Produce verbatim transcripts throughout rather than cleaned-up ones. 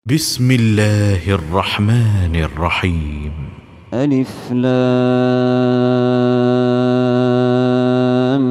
بسم الله الرحمن الرحيم. ألف لام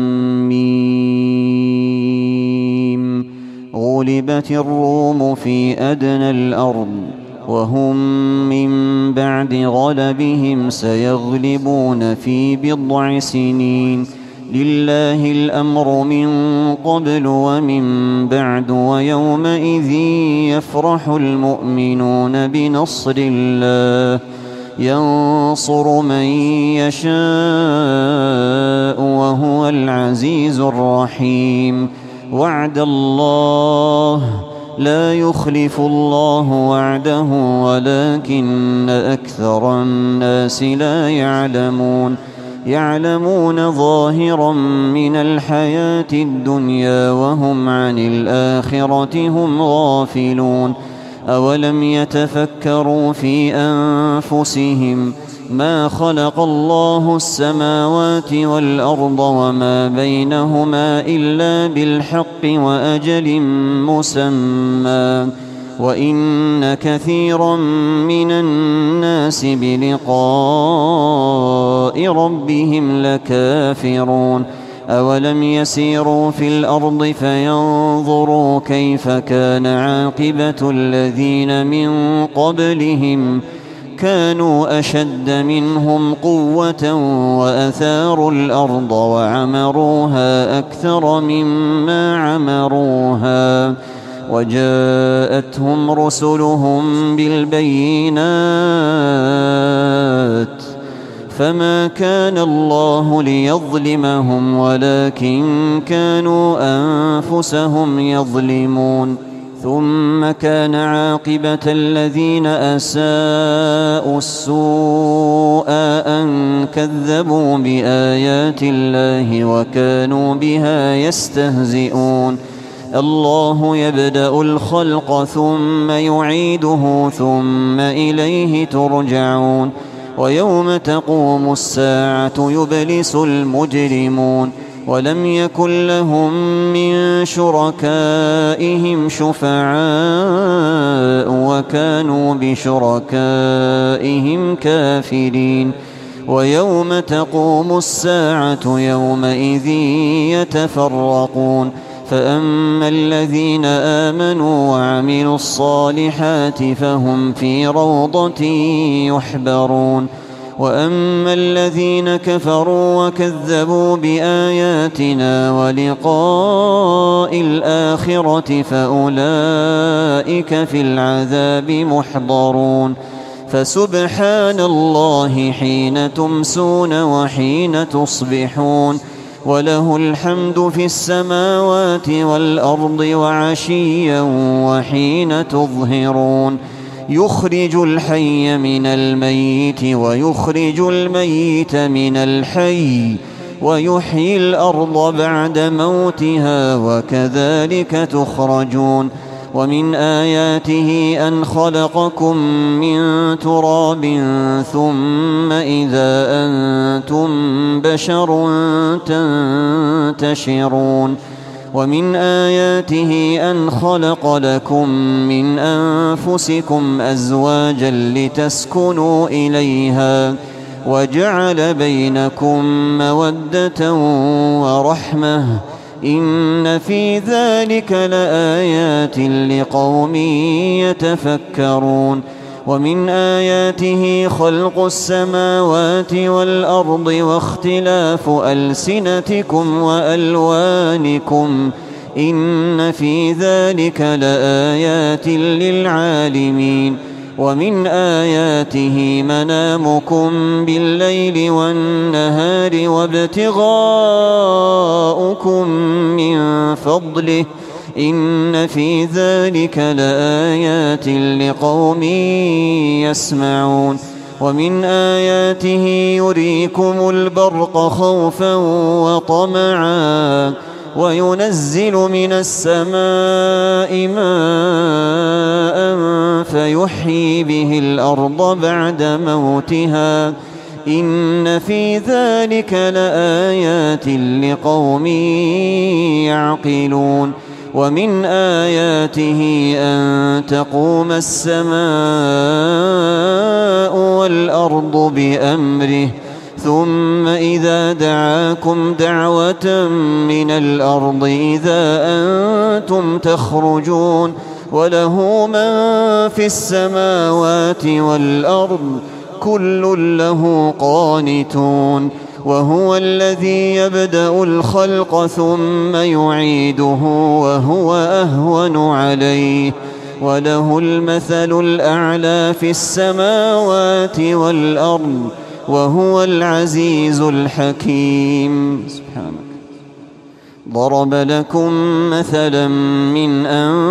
ميم. غلبت الروم في أدنى الأرض وهم من بعد غلبهم سيغلبون في بضع سنين. لله الأمر من قبل ومن بعد ويومئذ يفرح المؤمنون بنصر الله ينصر من يشاء وهو العزيز الرحيم. وعد الله لا يخلف الله وعده ولكن أكثر الناس لا يعلمون. يعلمون ظاهرا من الحياة الدنيا وهم عن الآخرة هم غافلون. أولم يتفكروا في أنفسهم ما خلق الله السماوات والأرض وما بينهما إلا بالحق وأجل مسمى وإن كثيرا من الناس بلقاء ربهم لكافرون. أولم يسيروا في الأرض فينظروا كيف كان عاقبة الذين من قبلهم كانوا أشد منهم قوة وأثاروا الأرض وعمروها أكثر مما عمروها وجاءتهم رسلهم بالبينات فما كان الله ليظلمهم ولكن كانوا أنفسهم يظلمون. ثم كان عاقبة الذين أساءوا السوء أن كذبوا بآيات الله وكانوا بها يستهزئون. الله يبدأ الخلق ثم يعيده ثم إليه ترجعون. ويوم تقوم الساعة يبلس المجرمون ولم يكن لهم من شركائهم شفعاء وكانوا بشركائهم كافرين. ويوم تقوم الساعة يومئذ يتفرقون فأما الذين آمنوا وعملوا الصالحات فهم في روضة يحبرون وأما الذين كفروا وكذبوا بآياتنا ولقاء الآخرة فأولئك في العذاب محضرون. فسبحان الله حين تمسون وحين تصبحون وله الحمد في السماوات والأرض وعشيا وحين تظهرون. يخرج الحي من الميت ويخرج الميت من الحي ويحيي الأرض بعد موتها وكذلك تخرجون. ومن آياته أن خلقكم من تراب ثم إذا أنتم بشر تنتشرون. ومن آياته أن خلق لكم من أنفسكم أزواجا لتسكنوا إليها وجعل بينكم مودة ورحمة إن في ذلك لآيات لقوم يتفكرون. ومن آياته خلق السماوات والأرض واختلاف ألسنتكم وألوانكم إن في ذلك لآيات للعالمين. ومن آياته منامكم بالليل والنهار وابتغاؤكم من فضله إن في ذلك لآيات لقوم يسمعون. ومن آياته يريكم البرق خوفا وطمعا وينزل من السماء ماء فيحيي به الأرض بعد موتها إن في ذلك لآيات لقوم يعقلون. ومن آياته أن تقوم السماء والأرض بأمره ثم إذا دعاكم دعوة من الأرض إذا أنتم تخرجون وله من في السماوات والأرض كل له قانتون وهو الذي يبدأ الخلق ثم يعيده وهو أهون عليه وله المثل الأعلى في السماوات والأرض وهو العزيز الحكيم. سبحانك. ضرب لكم مثلا من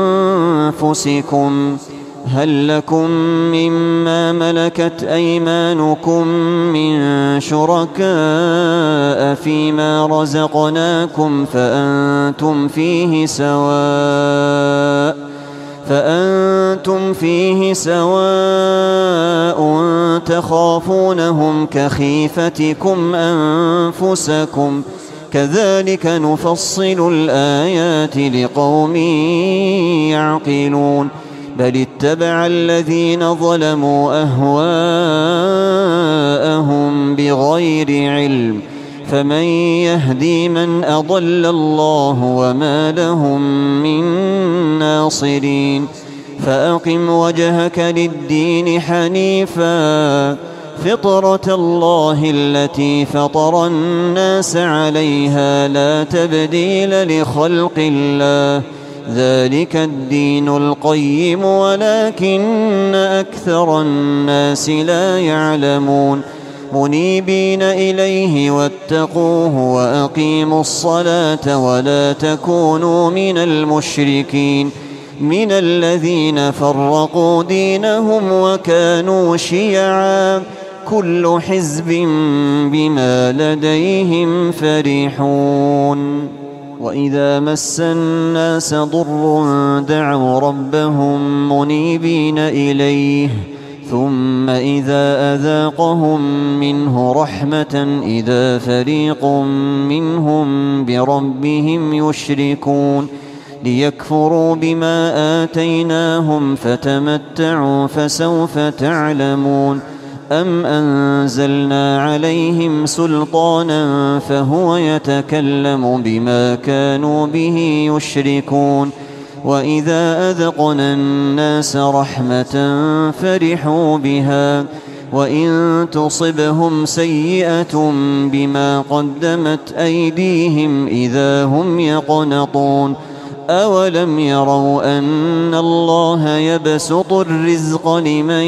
أنفسكم هل لكم مما ملكت أيمانكم من شركاء فيما رزقناكم فأنتم فيه سواء فأنتم فيه سواء تخافونهم كخيفتكم أنفسكم كذلك نفصل الآيات لقوم يعقلون بل اتبع الذين ظلموا أهواءهم بغير علم فمن يهدي من أضل الله وما لهم من ناصرين فأقم وجهك للدين حنيفا فطرة الله التي فطر الناس عليها لا تبديل لخلق الله ذلك الدين القيم ولكن أكثر الناس لا يعلمون منيبين إليه واتقوه وأقيموا الصلاة ولا تكونوا من المشركين من الذين فرقوا دينهم وكانوا شيعا كل حزب بما لديهم فرحون وإذا مس الناس ضر دعوا ربهم منيبين إليه ثم إذا أذاقهم منه رحمة إذا فريق منهم بربهم يشركون ليكفروا بما آتيناهم فتمتعوا فسوف تعلمون أم أنزلنا عليهم سلطانا فهو يتكلم بما كانوا به يشركون وإذا أذقنا الناس رحمة فرحوا بها وإن تصبهم سيئة بما قدمت أيديهم إذا هم يقنطون أولم يروا أن الله يبسط الرزق لمن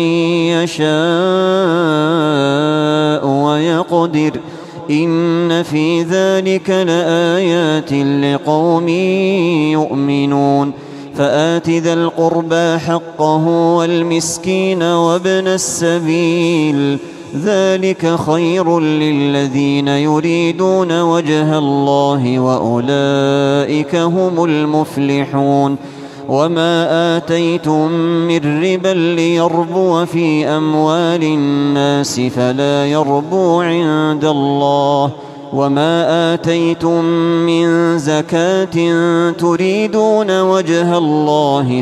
يشاء ويقدر إن في ذلك لآيات لقوم يؤمنون فآت ذا القربى حقه والمسكين وابن السبيل ذلك خير للذين يريدون وجه الله وأولئك هم المفلحون وما آتيتم من ربا ليربو في أموال الناس فلا يربو عند الله وما آتيتم من زكاة تريدون وجه الله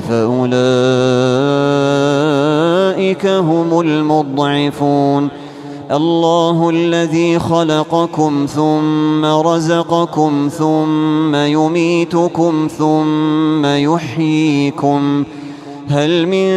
فأولئك هم المضعفون الله الذي خلقكم ثم رزقكم ثم يميتكم ثم يحييكم هل من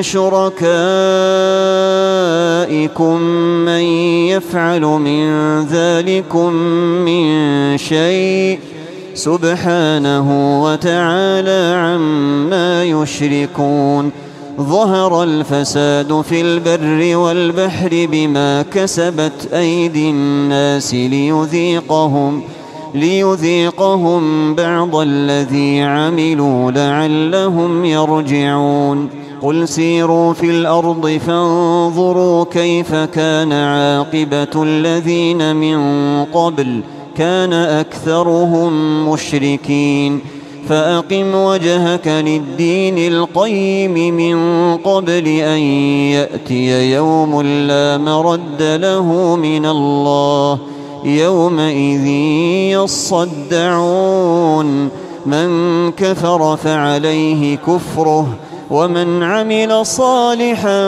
شركائكم من يفعل من ذلكم من شيء سبحانه وتعالى عما يشركون ظهر الفساد في البر والبحر بما كسبت أيدي الناس ليذيقهم ليذيقهم بعض الذي عملوا لعلهم يرجعون قل سيروا في الأرض فانظروا كيف كان عاقبة الذين من قبل كان أكثرهم مشركين فأقم وجهك للدين القيم من قبل أن يأتي يوم لا مرد له من الله يومئذ يصدعون من كفر فعليه كفره ومن عمل صالحا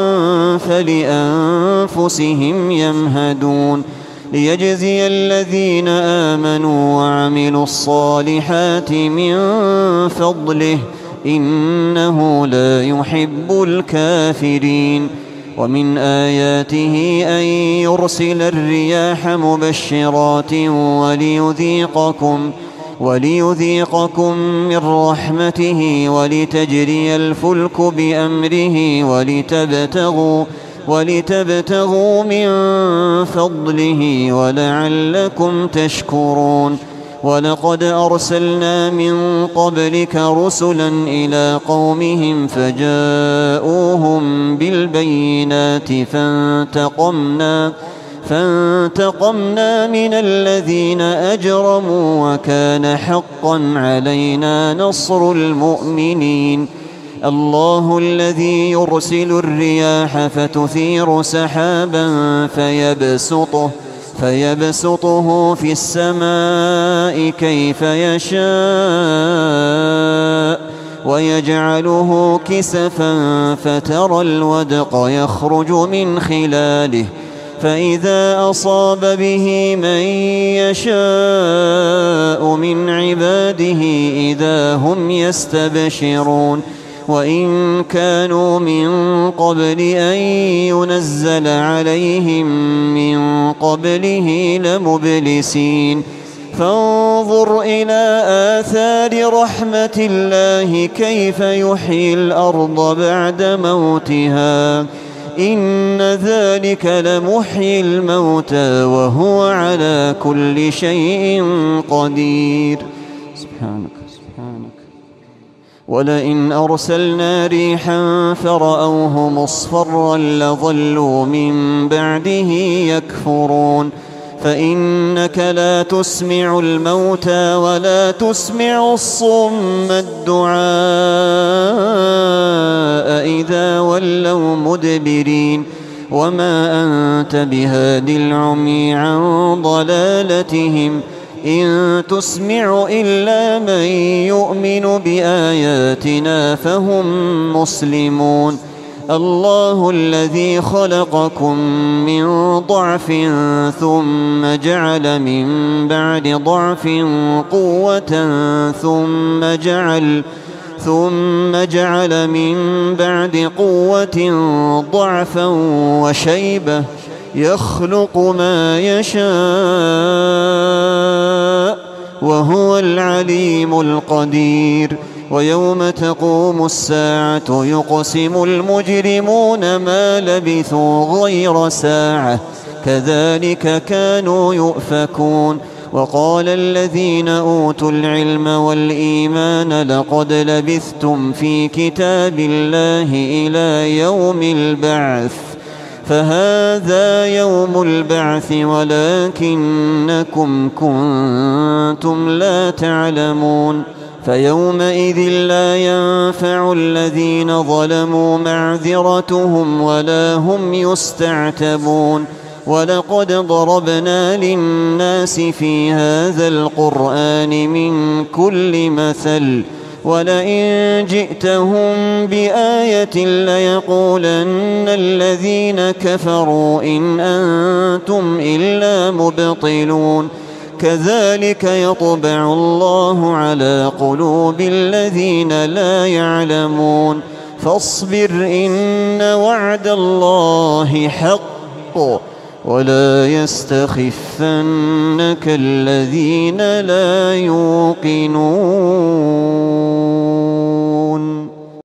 فلأنفسهم يمهدون ليجزي الذين آمنوا وعملوا الصالحات من فضله إنه لا يحب الكافرين. ومن آياته أن يرسل الرياح مبشرات وليذيقكم وليذيقكم من رحمته ولتجري الفلك بأمره ولتبتغوا ولتبتغوا من فضله ولعلكم تشكرون. ولقد أرسلنا من قبلك رسلا إلى قومهم فجاءوهم بالبينات فانتقمنا فانتقمنا من الذين أجرموا وكان حقا علينا نصر المؤمنين. الله الذي يرسل الرياح فتثير سحابا فيبسطه فيبسطه في السماء كيف يشاء ويجعله كسفا فترى الودق يخرج من خلاله فإذا أصاب به من يشاء من عباده إذا هم يستبشرون. وإن كانوا من قبل أن ينزل عليهم من قبله لمبلسين. فانظر إلى آثار رحمة الله كيف يحيي الأرض بعد موتها إن ذلك لمحيي الموتى وهو على كل شيء قدير. سبحانك سبحانك. ولئن أرسلنا ريحا فرأوه مصفرا لظلوا من بعده يكفرون. فإنك لا تسمع الموتى ولا تسمع الصم الدعاء إذا ولوا مدبرين. وما أنت بهاد العمي عن ضلالتهم إن تسمع إلا من يؤمن بآياتنا فهم مسلمون. الله الذي خلقكم من ضعف ثم جعل من بعد ضعف قوة ثم جعل ثم جعل من بعد قوة ضعفا وشيبة يخلق ما يشاء وهو العليم القدير. ويوم تقوم الساعة يقسم المجرمون ما لبثوا غير ساعة كذلك كانوا يؤفكون. وقال الذين أوتوا العلم والإيمان لقد لبثتم في كتاب الله إلى يوم البعث فهذا يوم البعث ولكنكم كنتم لا تعلمون. فيومئذ لا ينفع الذين ظلموا معذرتهم ولا هم يستعتبون. ولقد ضربنا للناس في هذا القرآن من كل مثل ولئن جئتهم بآية ليقولن الذين كفروا إن أنتم إلا مبطلون. كذلك يطبع الله على قلوب الذين لا يعلمون. فاصبر إن وعد الله حق ولا يستخفنك الذين لا يوقنون.